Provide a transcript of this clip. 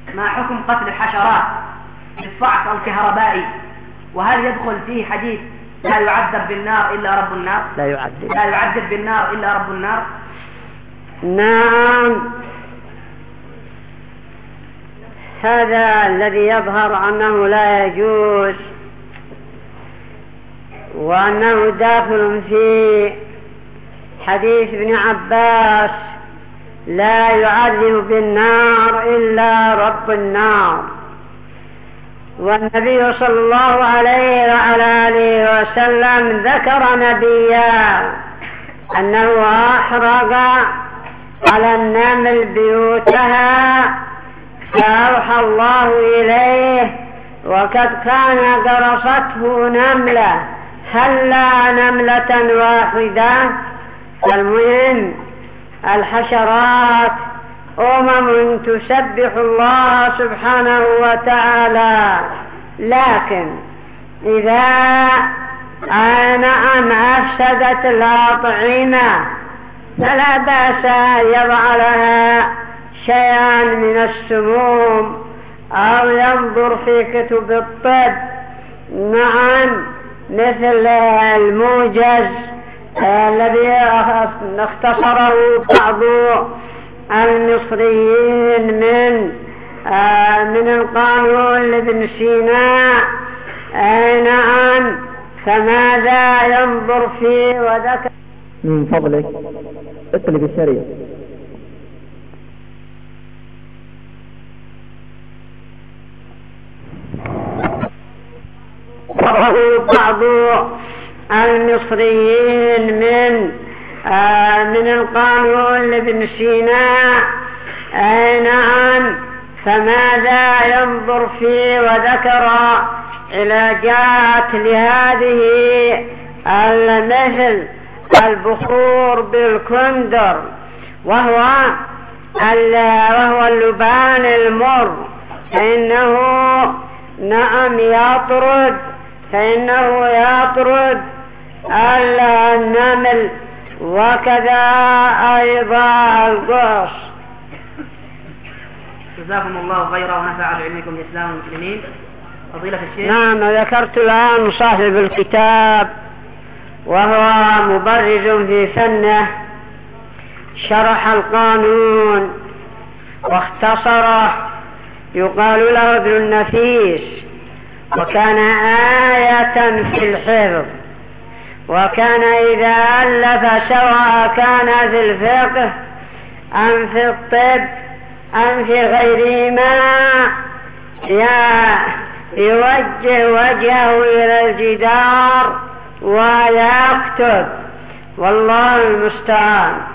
ما حكم قتل الحشرات بالصعق الكهربائي؟ وهل يدخل فيه حديث لا يعذب بالنار إلا رب النار؟ لا يعذب بالنار إلا رب النار. نعم، هذا الذي يظهر أنه لا يجوز، وأنه داخل في حديث ابن عباس لا يعذب بالنار إلا رب النار. والنبي صلى الله عليه وعلى آله وسلم ذكر نبيا أنه أحرق على النمل بيوتها فأوحى الله إليه وقد كان قرصته نملة هلا نملة واحدة. فالمهم الحشرات تسبح الله سبحانه وتعالى، لكن إذا نعم أفسدت الأطعمة فلا بأس أن يضع لها شيئا من السموم أو ينظر في كتب الطب، نعم، مثل الموجز الذي اختصره بعض المصريين من القانون لابن سينا. نعم، فماذا ينظر فيه؟ وذكر من فضلك اطلب الشريط. بعض المصريين من القانون لابن سينا. نعم، فماذا ينظر فيه؟ وذكر علاجات لهذه المثل البخور بالكندر، وهو اللبان المر، فإنه نعم يطرد النمل، وكذا أيضا القرص. جزاكم الله خيرا ونفع بعلمكم الإسلام والمسلمين. فضيلة الشيخ. نعم، ذكرت الآن صاحب الكتاب وهو مبرز في فنه، شرح القانون واختصره، يقال له ابن النفيس، وكان آية في الحفظ، وكان إذا ألف سواء كان في الفقه أم في الطب أم في غيرهما يوجه وجهه إلى الجدار ويكتب، والله المستعان.